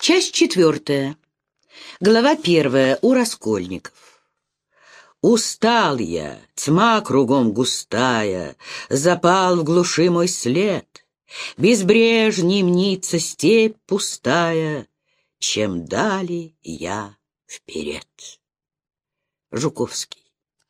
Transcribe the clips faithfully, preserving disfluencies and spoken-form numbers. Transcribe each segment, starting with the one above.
Часть четвертая. Глава первая. У Раскольников. Устал я, тьма кругом густая, запал в глуши мой след. Безбрежней мнится степь пустая, чем дали я вперед. Жуковский.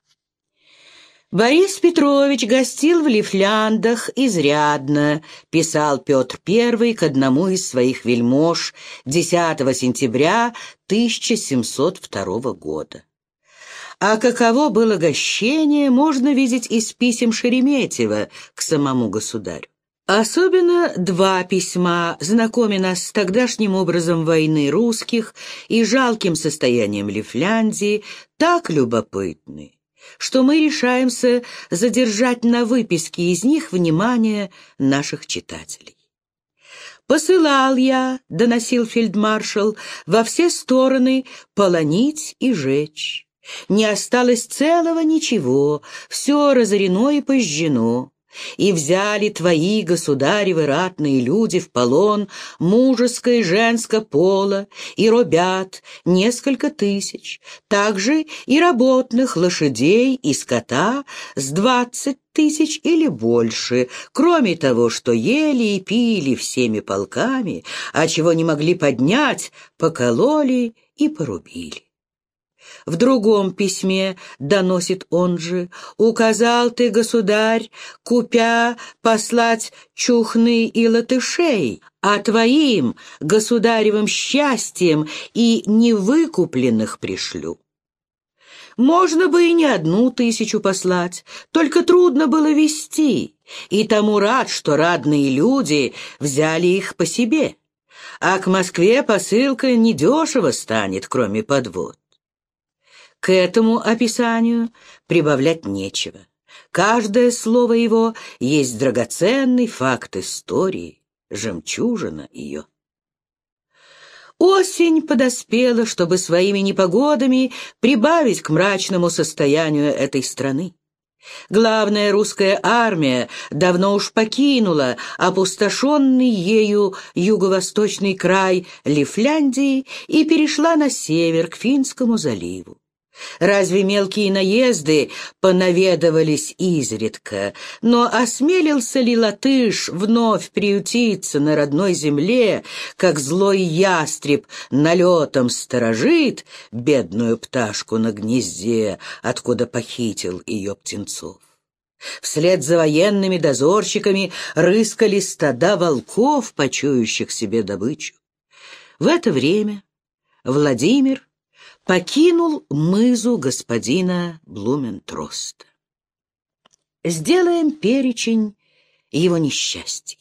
Борис Петрович гостил в Лифляндах изрядно, писал Петр Первый к одному из своих вельмож десятого сентября тысяча семьсот второго года. А каково было гощение, можно видеть из писем Шереметьева к самому государю. Особенно два письма, знакомя нас с тогдашним образом войны русских и жалким состоянием Лифляндии, так любопытны, что мы решаемся задержать на выписке из них внимание наших читателей. «Посылал я, — доносил фельдмаршал, — во все стороны полонить и жечь. Не осталось целого ничего, все разорено и пожжено. И взяли твои, государевы, ратные люди в полон мужеско и женско пола, и робят несколько тысяч, также и работных лошадей и скота с двадцать тысяч или больше, кроме того, что ели и пили всеми полками, а чего не могли поднять, покололи и порубили». В другом письме, доносит он же, указал ты, государь, купя послать чухны и латышей, а твоим государевым счастьем и невыкупленных пришлю. Можно бы и не одну тысячу послать, только трудно было вести, и тому рад, что радные люди взяли их по себе, а к Москве посылка недешево станет, кроме подвод. К этому описанию прибавлять нечего. Каждое слово его есть драгоценный факт истории, жемчужина ее. Осень подоспела, чтобы своими непогодами прибавить к мрачному состоянию этой страны. Главная русская армия давно уж покинула опустошенный ею юго-восточный край Лифляндии и перешла на север к Финскому заливу. Разве мелкие наезды понаведывались изредка, но осмелился ли латыш вновь приютиться на родной земле, как злой ястреб налетом сторожит бедную пташку на гнезде, откуда похитил ее птенцов? Вслед за военными дозорщиками рыскали стада волков, почующих себе добычу. В это время Владимир покинул мызу господина Блументроста. Сделаем перечень его несчастий.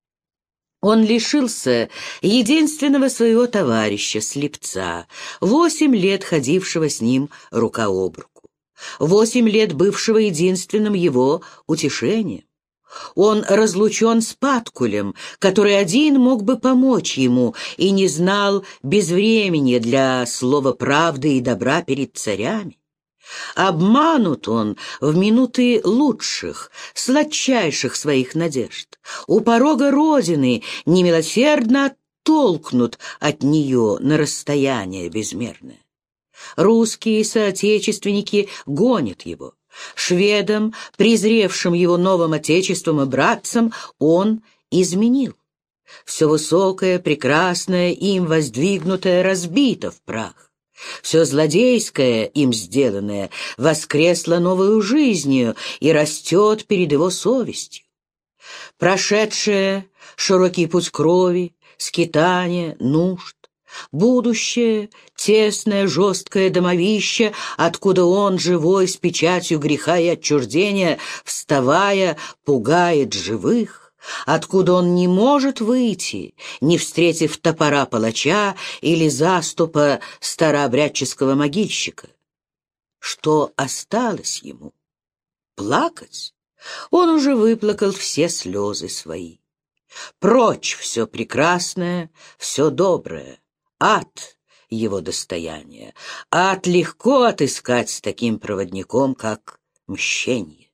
Он лишился единственного своего товарища, слепца, восемь лет ходившего с ним рука об руку, восемь лет бывшего единственным его утешением. Он разлучен с Паткулем, который один мог бы помочь ему и не знал безвременья для слова правды и добра перед царями. Обманут он в минуты лучших, сладчайших своих надежд. У порога Родины немилосердно оттолкнут от нее на расстояние безмерное. Русские соотечественники гонят его. Шведам, презревшим его новым отечеством и братцам, он изменил. Все высокое, прекрасное, им воздвигнутое разбито в прах. Все злодейское, им сделанное, воскресло новою жизнью и растет перед его совестью. Прошедшее широкий путь крови, скитания, нужд, будущее, тесное, жесткое домовище, откуда он, живой, с печатью греха и отчуждения, вставая, пугает живых, откуда он не может выйти, не встретив топора палача или заступа старообрядческого могильщика. Что осталось ему? Плакать? Он уже выплакал все слезы свои. Прочь все прекрасное, все доброе. Ад — его достояние. Ад легко отыскать с таким проводником, как мщение.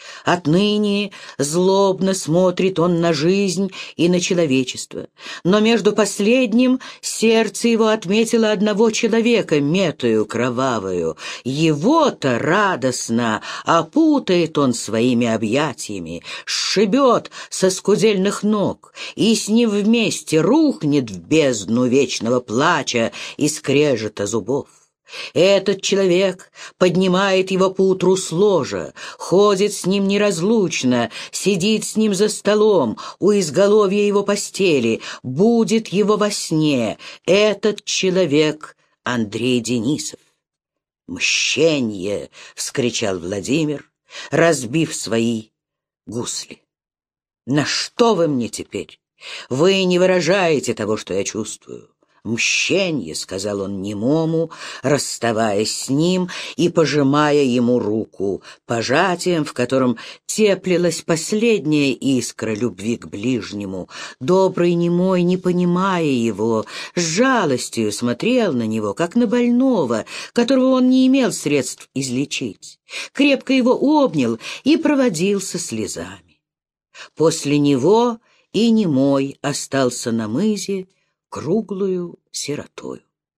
Отныне злобно смотрит он на жизнь и на человечество. Но между последним сердце его отметило одного человека, метую кровавую. Его-то радостно опутает он своими объятиями, сшибет со скудельных ног и с ним вместе рухнет в бездну вечного плача и скрежета зубов. Этот человек поднимает его поутру с ложа, ходит с ним неразлучно, сидит с ним за столом, у изголовья его постели, будет его во сне. Этот человек — Андрей Денисов. «Мщенье!» — вскричал Владимир, разбив свои гусли. «На что вы мне теперь? Вы не выражаете того, что я чувствую. «Мщенье», — сказал он немому, расставаясь с ним и пожимая ему руку, пожатием, в котором теплилась последняя искра любви к ближнему. Добрый немой, не понимая его, с жалостью смотрел на него, как на больного, которого он не имел средств излечить. Крепко его обнял и проводил со слезами. После него и немой остался на мызе, круглую сиротою.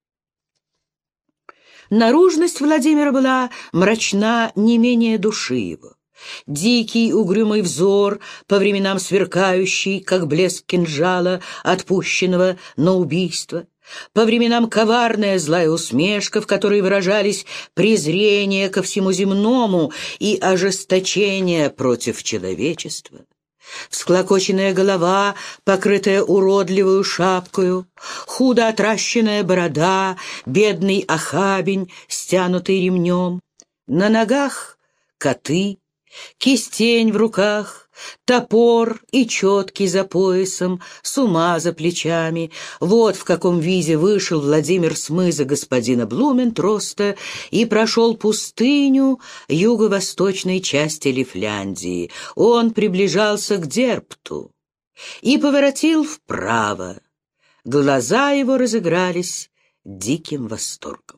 Наружность Владимира была мрачна не менее души его. Дикий угрюмый взор, по временам сверкающий, как блеск кинжала, отпущенного на убийство, по временам коварная злая усмешка, в которой выражались презрение ко всему земному и ожесточение против человечества. Всклокоченная голова, покрытая уродливую шапкою, худо отращенная борода, бедный охабень, стянутый ремнем. На ногах коты, кистень в руках, топор и четки за поясом, сума за плечами. Вот в каком виде вышел Владимир с мыза господина Блументроста и прошел пустыню юго-восточной части Лифляндии. Он приближался к Дерпту и поворотил вправо. Глаза его разыгрались диким восторгом.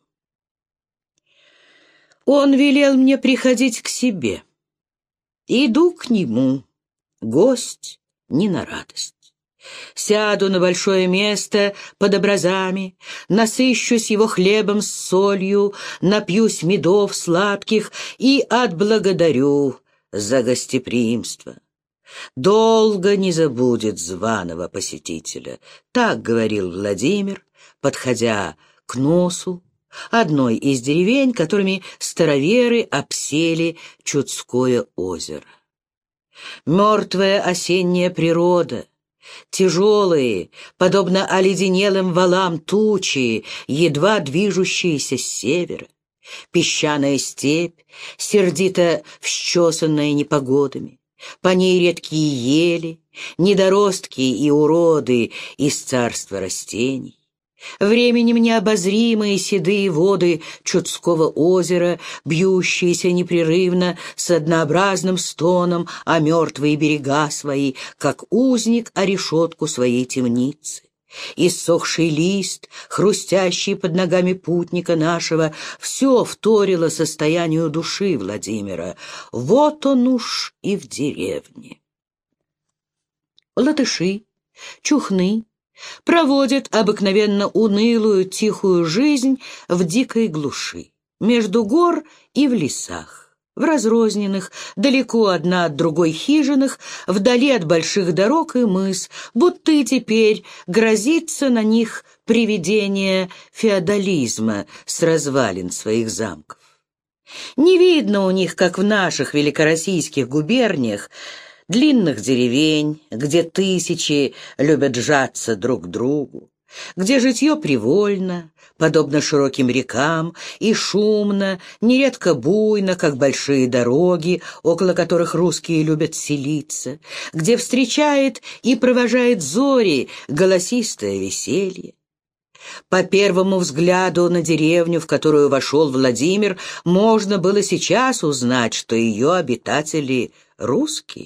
Он велел мне приходить к себе. Иду к нему, гость не на радость. Сяду на большое место под образами, насыщусь его хлебом с солью, напьюсь медов сладких и отблагодарю за гостеприимство. Долго не забудет званого посетителя, так говорил Владимир, подходя к носу одной из деревень, которыми староверы обсели Чудское озеро. Мертвая осенняя природа, тяжелые, подобно оледенелым валам тучи, едва движущиеся с севера, песчаная степь, сердито всчесанная непогодами, по ней редкие ели, недоростки и уроды из царства растений. Временем необозримые седые воды Чудского озера, бьющиеся непрерывно с однообразным стоном о мертвые берега свои, как узник о решетку своей темницы. Иссохший лист, хрустящий под ногами путника нашего, все вторило состоянию души Владимира. Вот он уж и в деревне. Латыши, чухны, проводят обыкновенно унылую тихую жизнь в дикой глуши, между гор и в лесах, в разрозненных, далеко одна от другой хижинах, вдали от больших дорог и мыс, будто и теперь грозится на них привидение феодализма с развалин своих замков. Не видно у них, как в наших великороссийских губерниях, длинных деревень, где тысячи любят сжаться друг к другу, где житье привольно, подобно широким рекам, и шумно, нередко буйно, как большие дороги, около которых русские любят селиться, где встречает и провожает зори голосистое веселье. По первому взгляду на деревню, в которую вошел Владимир, можно было сейчас узнать, что ее обитатели русские.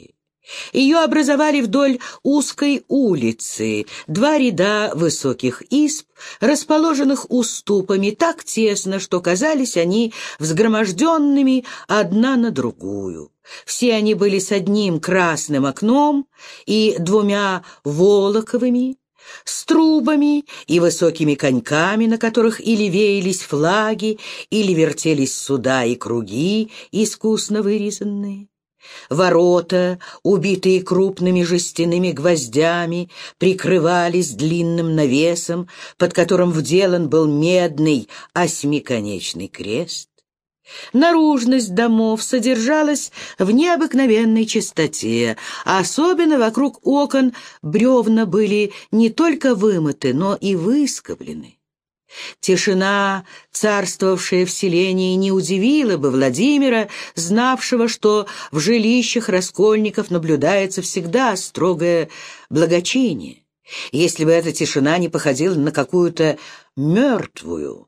Ее образовали вдоль узкой улицы два ряда высоких изб, расположенных уступами так тесно, что казались они взгроможденными одна на другую. Все они были с одним красным окном и двумя волоковыми, с трубами и высокими коньками, на которых или веялись флаги, или вертелись суда и круги, искусно вырезанные. Ворота, убитые крупными жестяными гвоздями, прикрывались длинным навесом, под которым вделан был медный осьмиконечный крест. Наружность домов содержалась в необыкновенной чистоте, а особенно вокруг окон бревна были не только вымыты, но и выскоблены. Тишина, царствовавшая в селении, не удивила бы Владимира, знавшего, что в жилищах раскольников наблюдается всегда строгое благочиние, если бы эта тишина не походила на какую-то мертвую.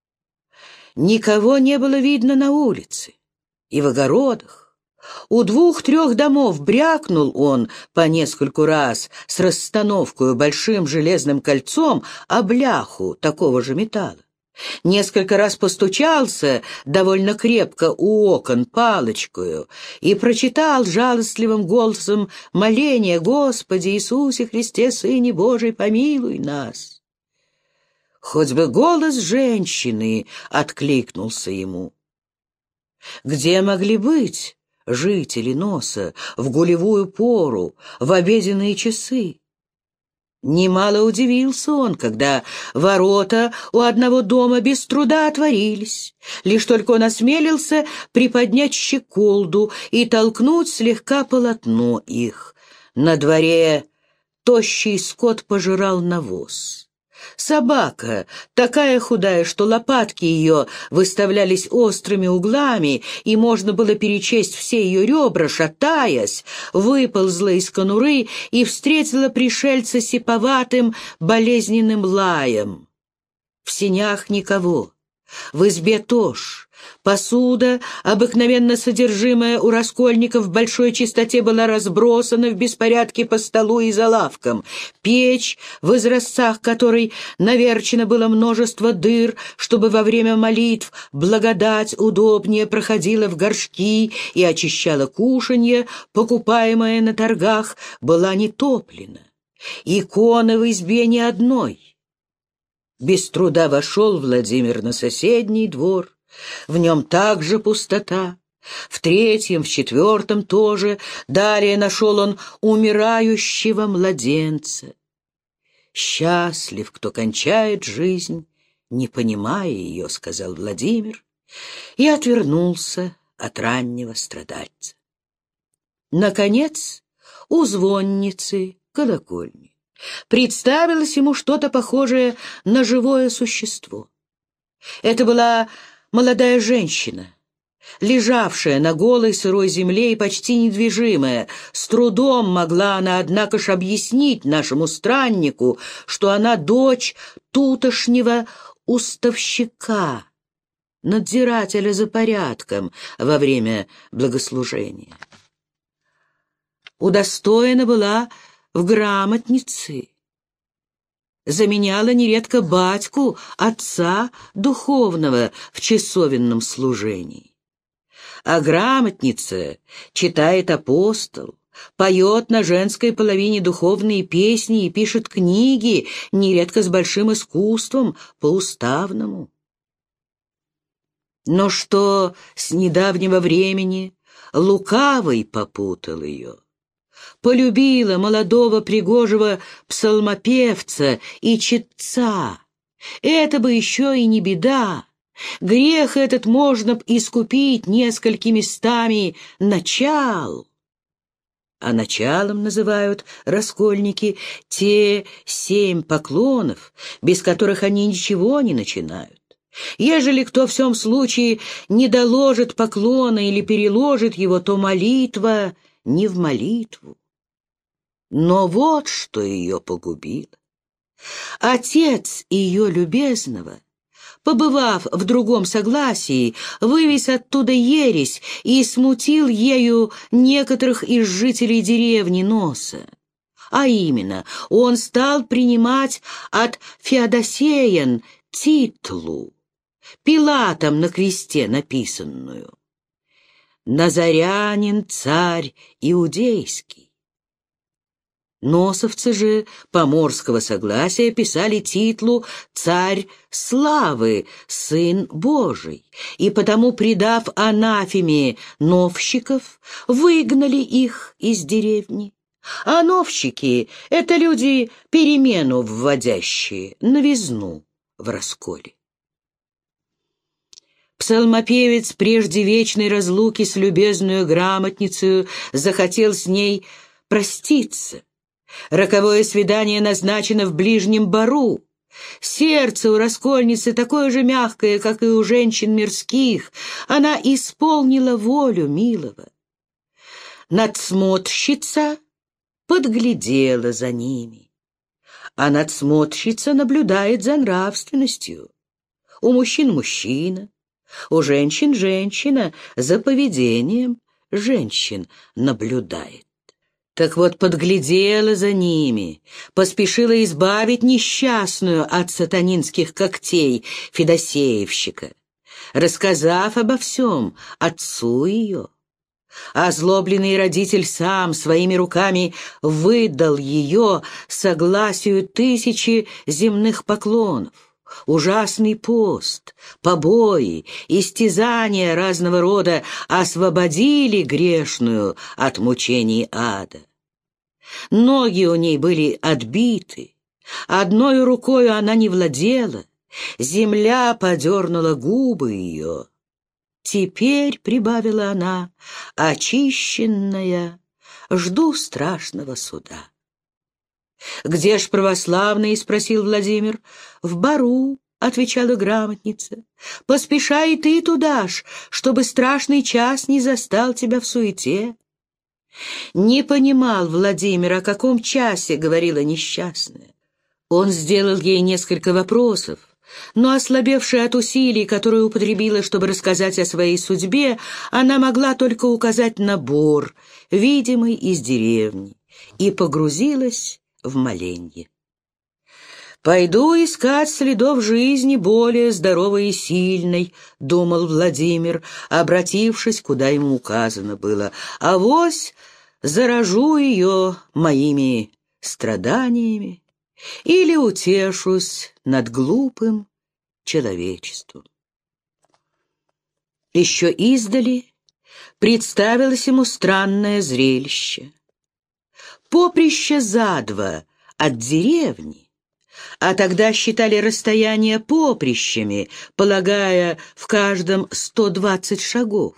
Никого не было видно на улице и в огородах. У двух-трех домов брякнул он по нескольку раз с расстановкою большим железным кольцом о бляху такого же металла. Несколько раз постучался довольно крепко у окон палочкою и прочитал жалостливым голосом моление: «Господи Иисусе Христе, Сыне Божий, помилуй нас». Хоть бы голос женщины откликнулся ему. Где могли быть жители Носа в гулевую пору, в обеденные часы? Немало удивился он, когда ворота у одного дома без труда отворились. Лишь только он осмелился приподнять щеколду и толкнуть слегка полотно их. На дворе тощий скот пожирал навоз. Собака, такая худая, что лопатки ее выставлялись острыми углами, и можно было перечесть все ее ребра, шатаясь, выползла из конуры и встретила пришельца сиповатым, болезненным лаем. В сенях никого, в избе тоже. Посуда, обыкновенно содержимая у раскольников, в большой чистоте была разбросана в беспорядке по столу и за лавком. Печь, в изразцах которой наверчено было множество дыр, чтобы во время молитв благодать удобнее проходила в горшки и очищала кушанье, покупаемое на торгах, была не топлена. Иконы в избе ни одной. Без труда вошел Владимир на соседний двор. В нем также пустота. В третьем, в четвертом тоже. Далее нашел он умирающего младенца. «Счастлив, кто кончает жизнь, не понимая ее», — сказал Владимир, и отвернулся от раннего страдальца. Наконец, у звонницы колокольни представилось ему что-то похожее на живое существо. Это была молодая женщина, лежавшая на голой сырой земле и почти недвижимая. С трудом могла она, однако ж, объяснить нашему страннику, что она дочь тутошнего уставщика, надзирателя за порядком во время богослужения. Удостоена была в грамотнице, заменяла нередко батьку, отца духовного в часовенном служении. А грамотница читает апостол, поет на женской половине духовные песни и пишет книги, нередко с большим искусством, по-уставному. Но что с недавнего времени лукавый попутал ее, полюбила молодого пригожего псалмопевца и читца. Это бы еще и не беда. Грех этот можно б искупить несколькими стами начал. А началом называют раскольники те семь поклонов, без которых они ничего не начинают. Ежели кто в сём случае не доложит поклона или переложит его, то молитва не в молитву. Но вот что ее погубило. Отец ее любезного побывав в другом согласии, вывез оттуда ересь и смутил ею некоторых из жителей деревни Носа. А именно, он стал принимать от Феодосеян титлу, Пилатом на кресте написанную: «Назарянин царь иудейский». Носовцы же поморского согласия писали титлу «Царь славы, Сын Божий», и потому, предав анафеме новщиков, выгнали их из деревни. А новщики — это люди, перемену вводящие, новизну в расколе. Псалмопевец прежде вечной разлуки с любезную грамотницею захотел с ней проститься. Роковое свидание назначено в ближнем бару. Сердце у раскольницы такое же мягкое, как и у женщин мирских. Она исполнила волю милого. Надсмотрщица подглядела за ними, а надсмотрщица наблюдает за нравственностью. У мужчин мужчина, у женщин женщина, за поведением женщин наблюдает. Так вот, подглядела за ними, поспешила избавить несчастную от сатанинских когтей Федосеевщика, рассказав обо всем отцу ее. Озлобленный родитель сам своими руками выдал ее согласию тысячи земных поклонов. Ужасный пост, побои, истязания разного рода освободили грешную от мучений ада. Ноги у ней были отбиты, одной рукою она не владела, земля подернула губы ее. Теперь, — прибавила она, — очищенная, жду страшного суда. «Где ж православные?» — спросил Владимир. «В бару», — отвечала грамотница. «Поспешай и ты туда ж, чтобы страшный час не застал тебя в суете». Не понимал Владимир, о каком часе говорила несчастная. Он сделал ей несколько вопросов, но, ослабевшая от усилий, которые употребила, чтобы рассказать о своей судьбе, она могла только указать на бор, видимый из деревни, и погрузилась в моленье. «Пойду искать следов жизни более здоровой и сильной», — думал Владимир, обратившись, куда ему указано было. «Авось заражу ее моими страданиями или утешусь над глупым человечеством». Еще издали представилось ему странное зрелище. Поприще за два от деревни, а тогда считали расстояние поприщами, полагая в каждом сто двадцать шагов.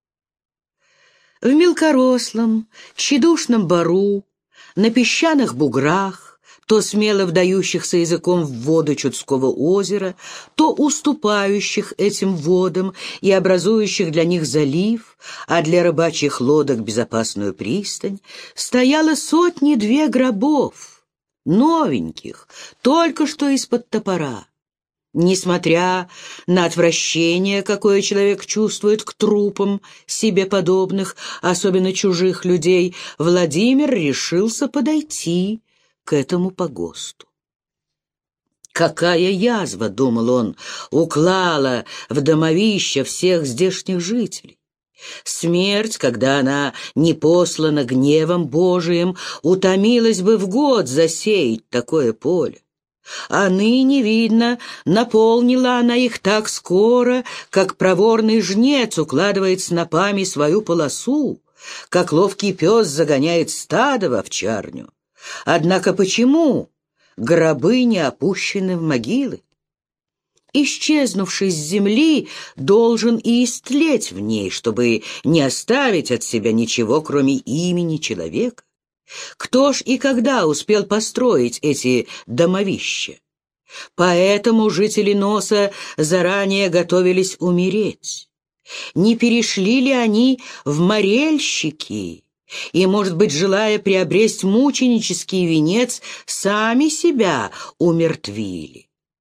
В мелкорослом, тщедушном бару, на песчаных буграх, то смело вдающихся языком в воды Чудского озера, то уступающих этим водам и образующих для них залив, а для рыбачьих лодок безопасную пристань, стояло сотни-две гробов, новеньких, только что из-под топора. Несмотря на отвращение, какое человек чувствует к трупам себе подобных, особенно чужих людей, Владимир решился подойти к этому погосту. «Какая язва, — думал он, — уклала в домовище всех здешних жителей! Смерть, когда она не послана гневом Божиим, утомилась бы в год засеять такое поле. А ныне, видно, наполнила она их так скоро, как проворный жнец укладывает снопами свою полосу, как ловкий пес загоняет стадо в овчарню. Однако почему гробы не опущены в могилы? Исчезнувший с земли должен и истлеть в ней, чтобы не оставить от себя ничего, кроме имени человека. Кто ж и когда успел построить эти домовища? Поэтому жители Носа заранее готовились умереть. Не перешли ли они в морельщики и, может быть, желая приобрести мученический венец, сами себя умертвили?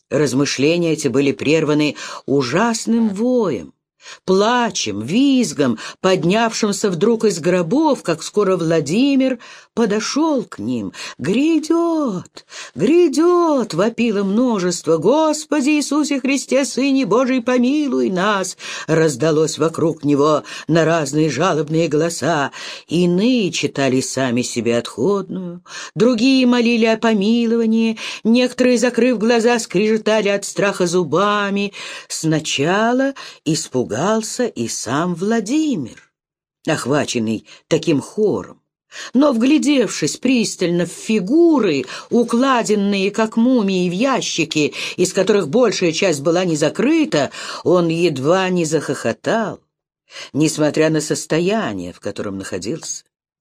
Размышления эти были прерваны ужасным воем, плачем, визгом, поднявшимся вдруг из гробов, как скоро Владимир подошел к ним. «Грядет! Грядет!» — вопило множество. «Господи Иисусе Христе, Сыне Божий, помилуй нас!» Раздалось вокруг него на разные жалобные голоса. Иные читали сами себе отходную, другие молили о помиловании, некоторые, закрыв глаза, скрежетали от страха зубами. Сначала испугался и сам Владимир, охваченный таким хором. Но, вглядевшись пристально в фигуры, укладенные, как мумии, в ящики, из которых большая часть была не закрыта, он едва не захохотал, несмотря на состояние, в котором находился.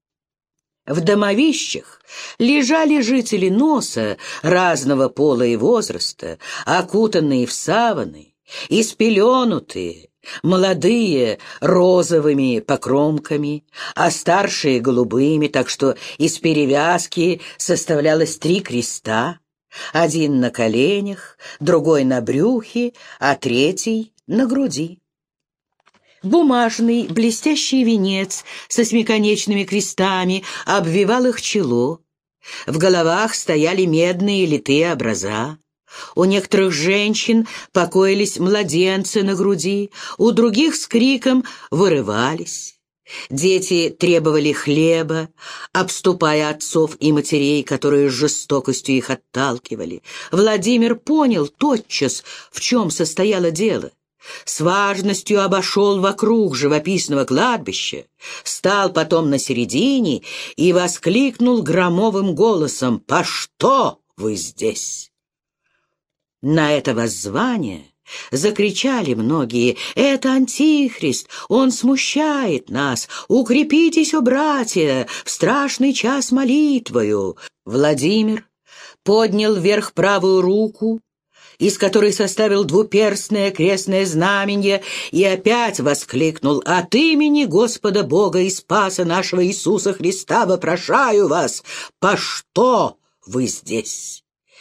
В домовищах лежали жители Носа разного пола и возраста, окутанные в саваны, испеленутые, молодые розовыми покромками, а старшие голубыми, так что из перевязки составлялось три креста, один на коленях, другой на брюхе, а третий на груди. Бумажный блестящий венец со осьмиконечными крестами обвивал их чело. В головах стояли медные литые образа. У некоторых женщин покоились младенцы на груди, у других с криком вырывались. Дети требовали хлеба, обступая отцов и матерей, которые с жестокостью их отталкивали. Владимир понял тотчас, в чем состояло дело. С важностью обошел вокруг живописного кладбища, стал потом на середине и воскликнул громовым голосом: «По что вы здесь?» На это воззвание закричали многие: «Это Антихрист, он смущает нас! Укрепитесь, о братья, в страшный час молитвою!» Владимир поднял вверх правую руку, из которой составил двуперстное крестное знамение, и опять воскликнул: «От имени Господа Бога и Спаса нашего Иисуса Христа вопрошаю вас, по что вы здесь?»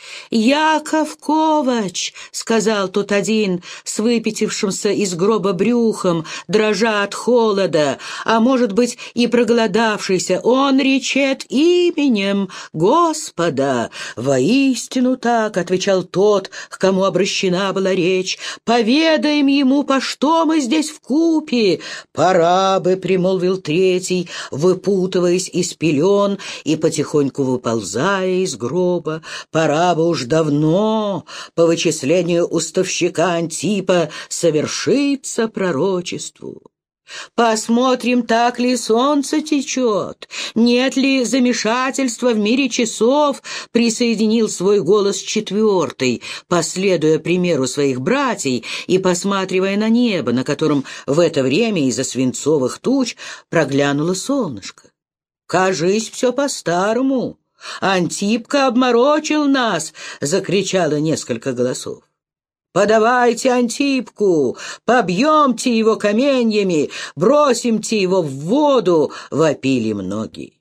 «Яков Ковач», — сказал тот один с выпятившимся из гроба брюхом, дрожа от холода, а может быть и проголодавшийся, «он речет именем Господа». «Воистину так», — отвечал тот, к кому обращена была речь, «поведаем ему, по что мы здесь вкупе». «Пора бы», — примолвил третий, выпутываясь из пелен и потихоньку выползая из гроба, «пора бы уж давно, по вычислению уставщика Антипа, совершится пророчеству. Посмотрим, так ли солнце течет, нет ли замешательства в мире часов», — присоединил свой голос четвертый, последуя примеру своих братьев и посматривая на небо, на котором в это время из-за свинцовых туч проглянуло солнышко. «Кажись, все по-старому. Антипка обморочил нас!» — закричало несколько голосов. «Подавайте Антипку! Побьемте его каменьями! Бросимте его в воду!» — вопили многие.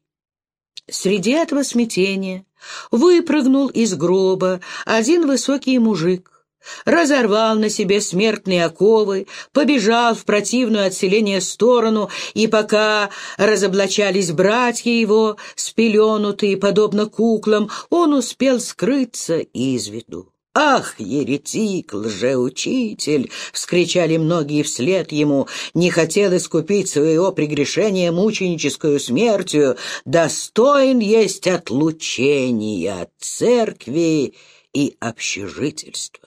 Среди этого смятения выпрыгнул из гроба один высокий мужик, разорвал на себе смертные оковы, побежал в противную от селения сторону, и пока разоблачались братья его, спеленутые, подобно куклам, он успел скрыться из виду. «Ах, еретик, лжеучитель!» — вскричали многие вслед ему. «Не хотел искупить своего прегрешения мученическую смертью, достоин есть отлучения от церкви и общежительства».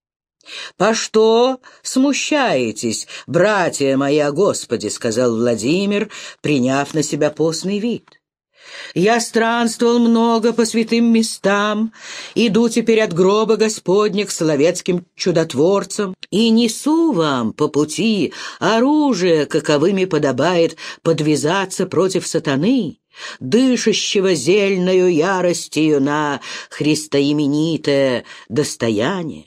«По что смущаетесь, братья мои, о Господе?» — сказал Владимир, приняв на себя постный вид. «Я странствовал много по святым местам, иду теперь от гроба Господня к соловецким чудотворцам и несу вам по пути оружие, каковыми подобает подвязаться против сатаны, дышащего зельною яростью на христоименитое достояние».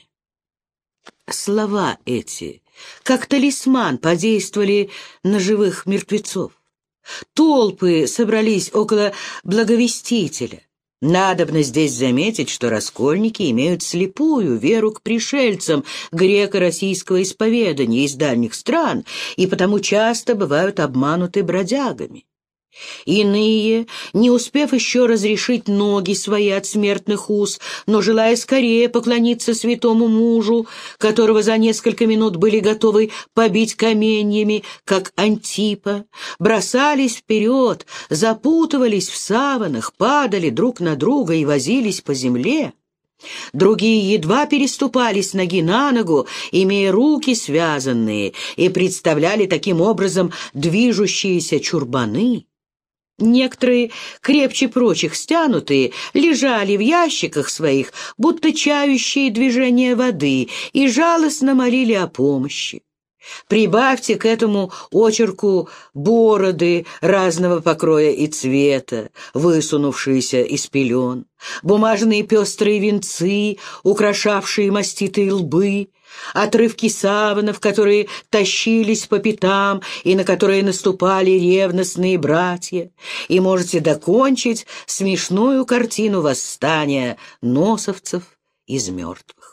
Слова эти, как талисман, подействовали на живых мертвецов. Толпы собрались около благовестителя. Надобно здесь заметить, что раскольники имеют слепую веру к пришельцам греко-российского исповедания из дальних стран и потому часто бывают обмануты бродягами. Иные, не успев еще разрешить ноги свои от смертных уз, но желая скорее поклониться святому мужу, которого за несколько минут были готовы побить каменьями, как Антипа, бросались вперед, запутывались в саванах, падали друг на друга и возились по земле. Другие едва переступали с ноги на ногу, имея руки связанные, и представляли таким образом движущиеся чурбаны. Некоторые, крепче прочих стянутые, лежали в ящиках своих, будто чающие движения воды, и жалостно молили о помощи. Прибавьте к этому очерку бороды разного покроя и цвета, высунувшиеся из пелен, бумажные пестрые венцы, украшавшие маститые лбы, отрывки саванов, которые тащились по пятам и на которые наступали ревностные братья, и можете докончить смешную картину восстания носовцев из мертвых.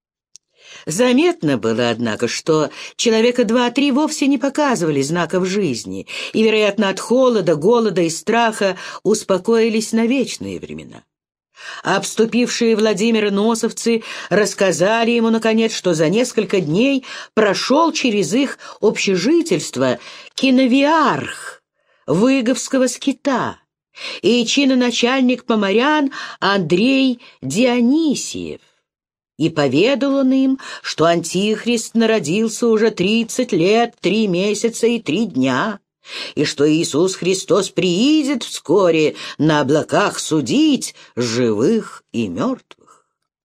Заметно было, однако, что человека два-три вовсе не показывали знаков жизни, и, вероятно, от холода, голода и страха успокоились на вечные времена. Обступившие Владимира носовцы рассказали ему, наконец, что за несколько дней прошел через их общежительство киновиарх Выговского скита и чиноначальник поморян Андрей Дионисиев. И поведал он им, что Антихрист народился уже тридцать лет, три месяца и три дня, и что Иисус Христос приидет вскоре на облаках судить живых и мертвых.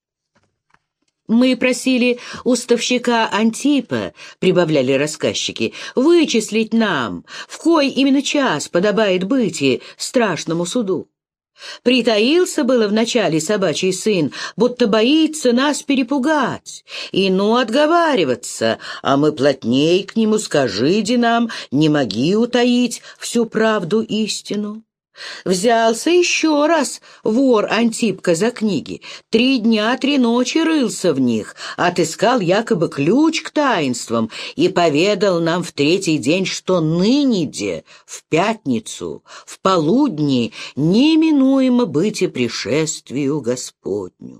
«Мы просили уставщика Антипа, — прибавляли рассказчики, — вычислить нам, в кой именно час подобает быть и страшному суду. Притаился было вначале собачий сын, будто боится нас перепугать, и ну отговариваться, а мы плотней к нему скажите нам, не моги утаить всю правду истину. Взялся еще раз вор Антипка за книги, три дня, три ночи рылся в них, отыскал якобы ключ к таинствам и поведал нам в третий день, что ныне-де, в пятницу, в полудни, неминуемо быть и пришествию Господню.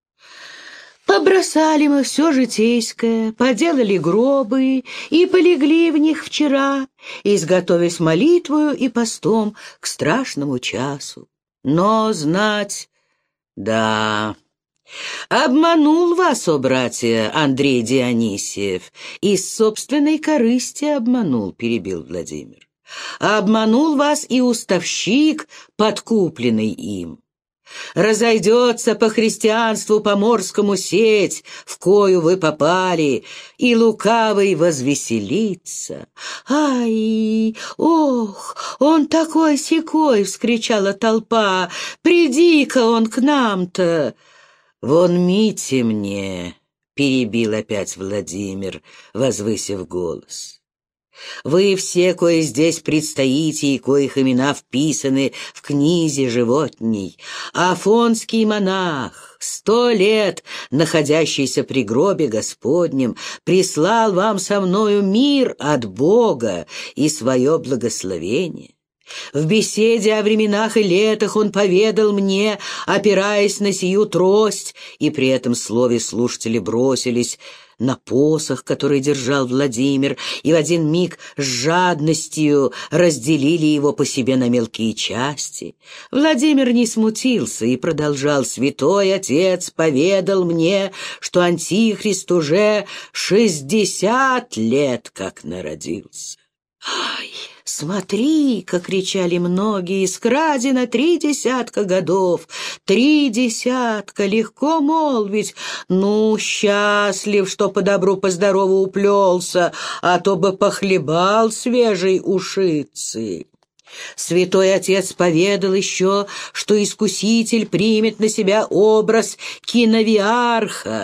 Побросали мы все житейское, поделали гробы и полегли в них вчера, изготовясь молитвою и постом к страшному часу. Но знать, да, обманул вас, о братья, Андрей Дионисиев, из собственной корысти обманул, перебил Владимир. Обманул вас и уставщик, подкупленный им. Разойдется по христианству поморскому сеть, в кою вы попали, и лукавый возвеселится. «Ай, ох, он такой-сякой!» — вскричала толпа. «Приди-ка он к нам-то!» «Вон мите мне!» — перебил опять Владимир, возвысив голос. «Вы все, кои здесь предстоите и коих имена вписаны в книзе животней, афонский монах, сто лет находящийся при гробе Господнем, прислал вам со мною мир от Бога и свое благословение. В беседе о временах и летах он поведал мне, опираясь на сию трость, и при этом слове слушатели бросились на посох, который держал Владимир, и в один миг с жадностью разделили его по себе на мелкие части. Владимир не смутился и продолжал: «Святой Отец поведал мне, что Антихрист уже шестьдесят лет как народился». «Ай, смотри!» — как кричали многие, — «скрадено три десятка годов, три десятка, легко молвить. Ну, счастлив, что по добру, по здорову уплелся, а то бы похлебал свежей ушицы». Святой Отец поведал еще, что Искуситель примет на себя образ киновиарха,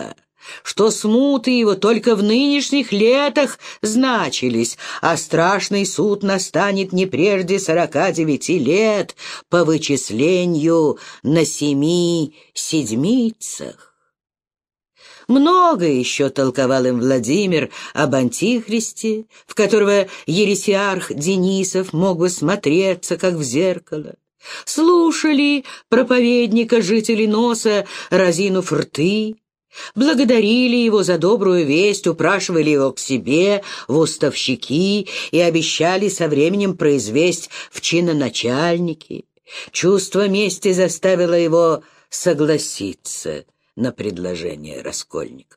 что смуты его только в нынешних летах значились, а страшный суд настанет не прежде сорока девяти лет по вычислению на семи седмицах. Много еще толковал им Владимир об Антихристе, в которого ересиарх Денисов мог бы смотреться, как в зеркало. Слушали проповедника жители Носа, разинув рты, благодарили его за добрую весть, упрашивали его к себе в уставщики и обещали со временем произвесть в чиноначальники. Чувство мести заставило его согласиться на предложение раскольников.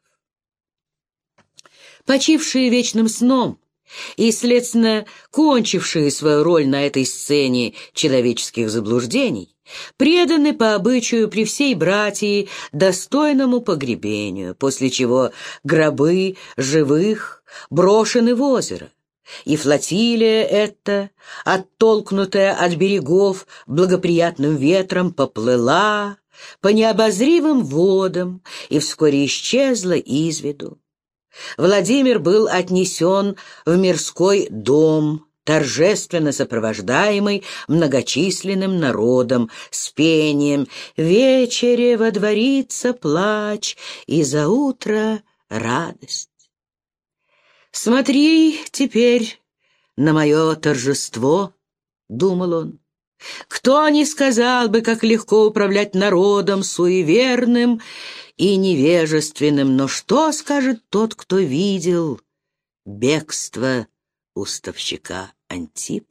Почившие вечным сном и, следственно, кончившие свою роль на этой сцене человеческих заблуждений, преданы по обычаю при всей братии достойному погребению, после чего гробы живых брошены в озеро, и флотилия эта, оттолкнутая от берегов благоприятным ветром, поплыла по необозримым водам и вскоре исчезла из виду. Владимир был отнесен в мирской дом, торжественно сопровождаемый многочисленным народом, с пением «Вечере водворится плач, и за утро радость». «Смотри теперь на мое торжество», — думал он. «Кто не сказал бы, как легко управлять народом суеверным и невежественным, но что скажет тот, кто видел бегство уставщика Антипа?»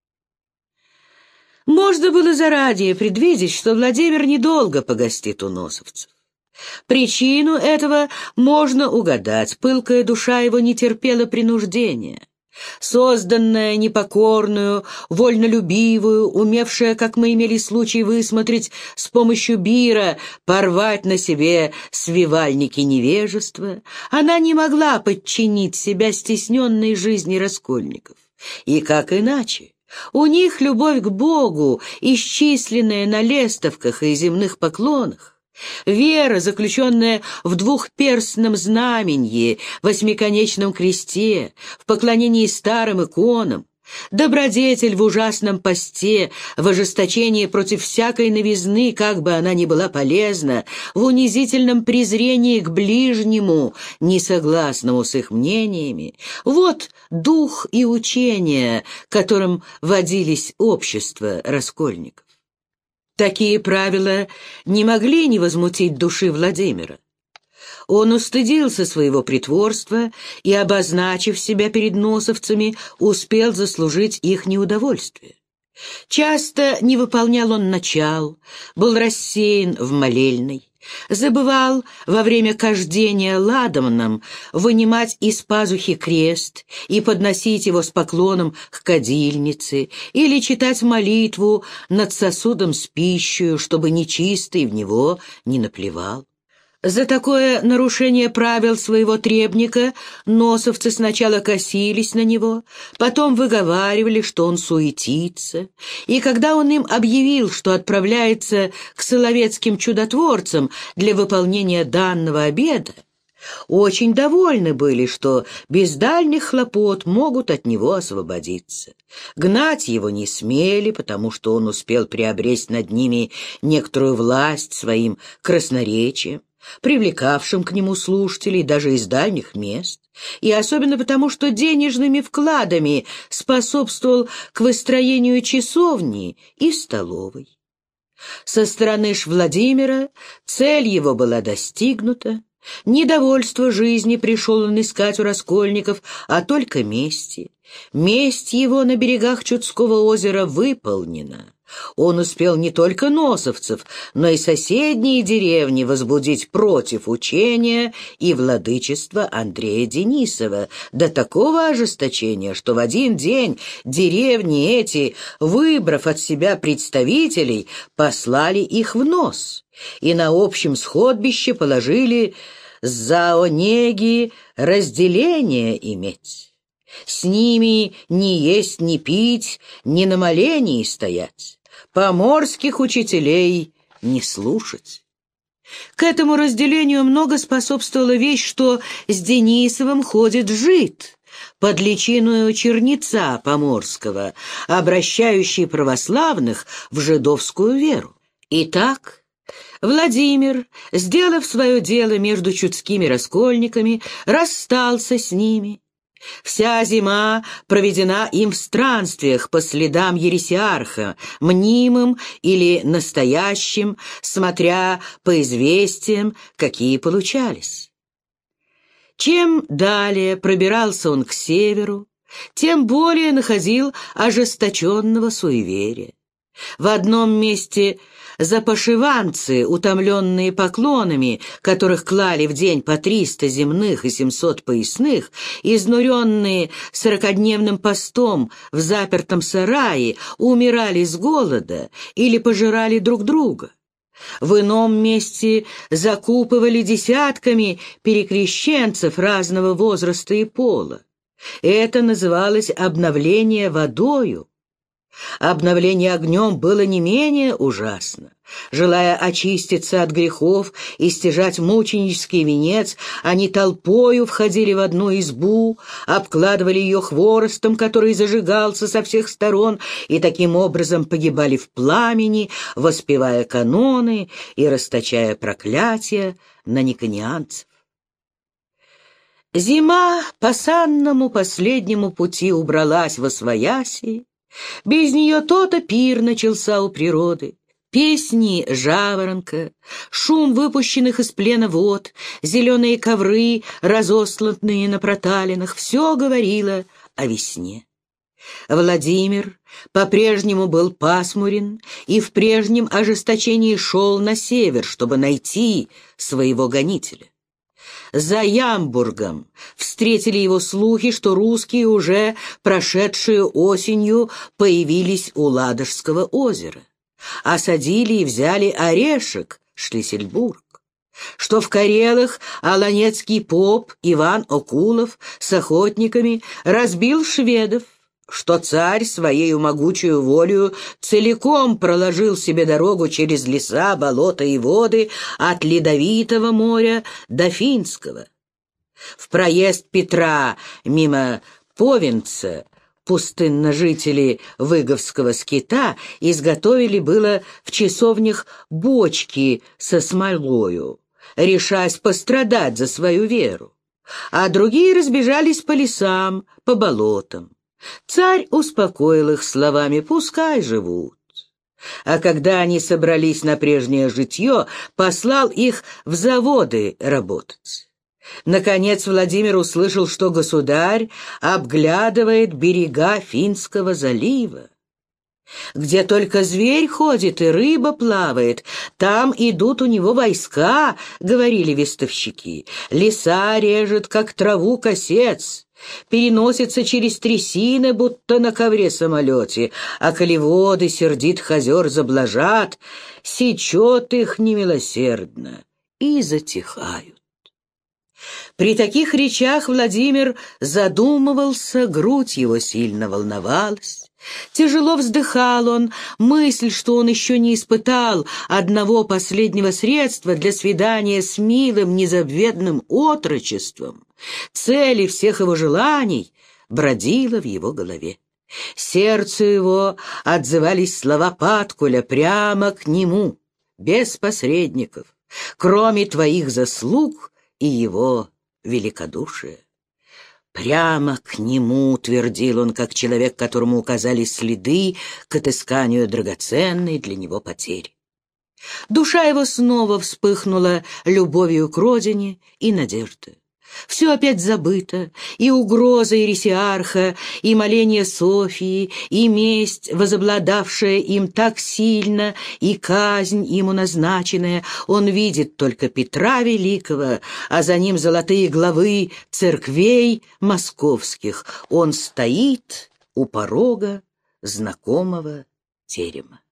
Можно было заранее предвидеть, что Владимир недолго погостит у носовцев. Причину этого можно угадать. Пылкая душа его не терпела принуждения. Созданная непокорную, вольнолюбивую, умевшая, как мы имели случай высмотреть, с помощью бира порвать на себе свивальники невежества, она не могла подчинить себя стесненной жизни раскольников. И как иначе? У них любовь к Богу, исчисленная на лестовках и земных поклонах, вера, заключенная в двухперстном знаменье, восьмиконечном кресте, в поклонении старым иконам, добродетель в ужасном посте, в ожесточении против всякой новизны, как бы она ни была полезна, в унизительном презрении к ближнему, несогласному с их мнениями. Вот дух и учение, которым водились общества раскольников. Такие правила не могли не возмутить души Владимира. Он устыдился своего притворства и, обозначив себя перед носовцами, успел заслужить их неудовольствие. Часто не выполнял он начал, был рассеян в молельной, забывал во время кождения ладомном вынимать из пазухи крест и подносить его с поклоном к кадильнице или читать молитву над сосудом с пищей, чтобы нечистый в него не наплевал. За такое нарушение правил своего требника носовцы сначала косились на него, потом выговаривали, что он суетится, и когда он им объявил, что отправляется к соловецким чудотворцам для выполнения данного обета, очень довольны были, что без дальних хлопот могут от него освободиться. Гнать его не смели, потому что он успел приобрести над ними некоторую власть своим красноречием, привлекавшим к нему слушателей даже из дальних мест, и особенно потому, что денежными вкладами способствовал к выстроению часовни и столовой. Со стороны ж Владимира цель его была достигнута, недовольство жизни пришел он искать у раскольников, а только мести. Месть его на берегах Чудского озера выполнена. Он успел не только носовцев, но и соседние деревни возбудить против учения и владычества Андрея Денисова до такого ожесточения, что в один день деревни эти, выбрав от себя представителей, послали их в Нос и на общем сходбище положили за онеги разделение иметь. С ними ни есть, ни пить, ни на молении стоять, поморских учителей не слушать. К этому разделению много способствовала вещь, что с Денисовым ходит жид, под личиною черница Поморского, обращающий православных в жидовскую веру. Итак, Владимир, сделав свое дело между чудскими раскольниками, расстался с ними. Вся зима проведена им в странствиях по следам ересиарха, мнимым или настоящим, смотря по известиям, какие получались. Чем далее пробирался он к северу, тем более находил ожесточенного суеверия. В одном месте запашиванцы, утомленные поклонами, которых клали в день по триста земных и семьсот поясных, изнуренные сорокодневным постом в запертом сарае, умирали с голода или пожирали друг друга. В ином месте закупывали десятками перекрещенцев разного возраста и пола. Это называлось обновление водою. Обновление огнем было не менее ужасно. Желая очиститься от грехов и стяжать мученический венец, они толпою входили в одну избу, обкладывали ее хворостом, который зажигался со всех сторон, и таким образом погибали в пламени, воспевая каноны и расточая проклятия на никонианцев. Зима по санному последнему пути убралась восвояси. Без нее то-то пир начался у природы. Песни жаворонка, шум выпущенных из плена вод, зеленые ковры, разосланные на проталинах — все говорило о весне. Владимир по-прежнему был пасмурен и в прежнем ожесточении шел на север, чтобы найти своего гонителя. За Ямбургом встретили его слухи, что русские, уже прошедшую осенью, появились у Ладожского озера. Осадили и взяли Орешек, Шлиссельбург. Что в Карелах аланецкий поп Иван Окулов с охотниками разбил шведов, что царь своею могучую волею целиком проложил себе дорогу через леса, болота и воды от Ледовитого моря до Финского. В проезд Петра мимо Повинца пустынножители Выговского скита изготовили было в часовнях бочки со смолою, решась пострадать за свою веру, а другие разбежались по лесам, по болотам. Царь успокоил их словами: «Пускай живут». А когда они собрались на прежнее житье, послал их в заводы работать. Наконец Владимир услышал, что государь обглядывает берега Финского залива. «Где только зверь ходит и рыба плавает, там идут у него войска», — говорили вестовщики. «Леса режет, как траву косец, переносится через трясины, будто на ковре-самолете, а коли воды сердитых озер заблажат, сечет их немилосердно и затихают». При таких речах Владимир задумывался, грудь его сильно волновалась. Тяжело вздыхал он, мысль, что он еще не испытал одного последнего средства для свидания с милым незабвенным отрочеством, цели всех его желаний, бродила в его голове. Сердцу его отзывались слова Паткуля прямо к нему, без посредников, кроме твоих заслуг и его великодушия. Прямо к нему, твердил он, как человек, которому указали следы к отысканию драгоценной для него потери. Душа его снова вспыхнула любовью к родине и надеждой. Все опять забыто, и угроза ересиарха, и моление Софии, и месть, возобладавшая им так сильно, и казнь ему назначенная. Он видит только Петра Великого, а за ним золотые главы церквей московских. Он стоит у порога знакомого терема.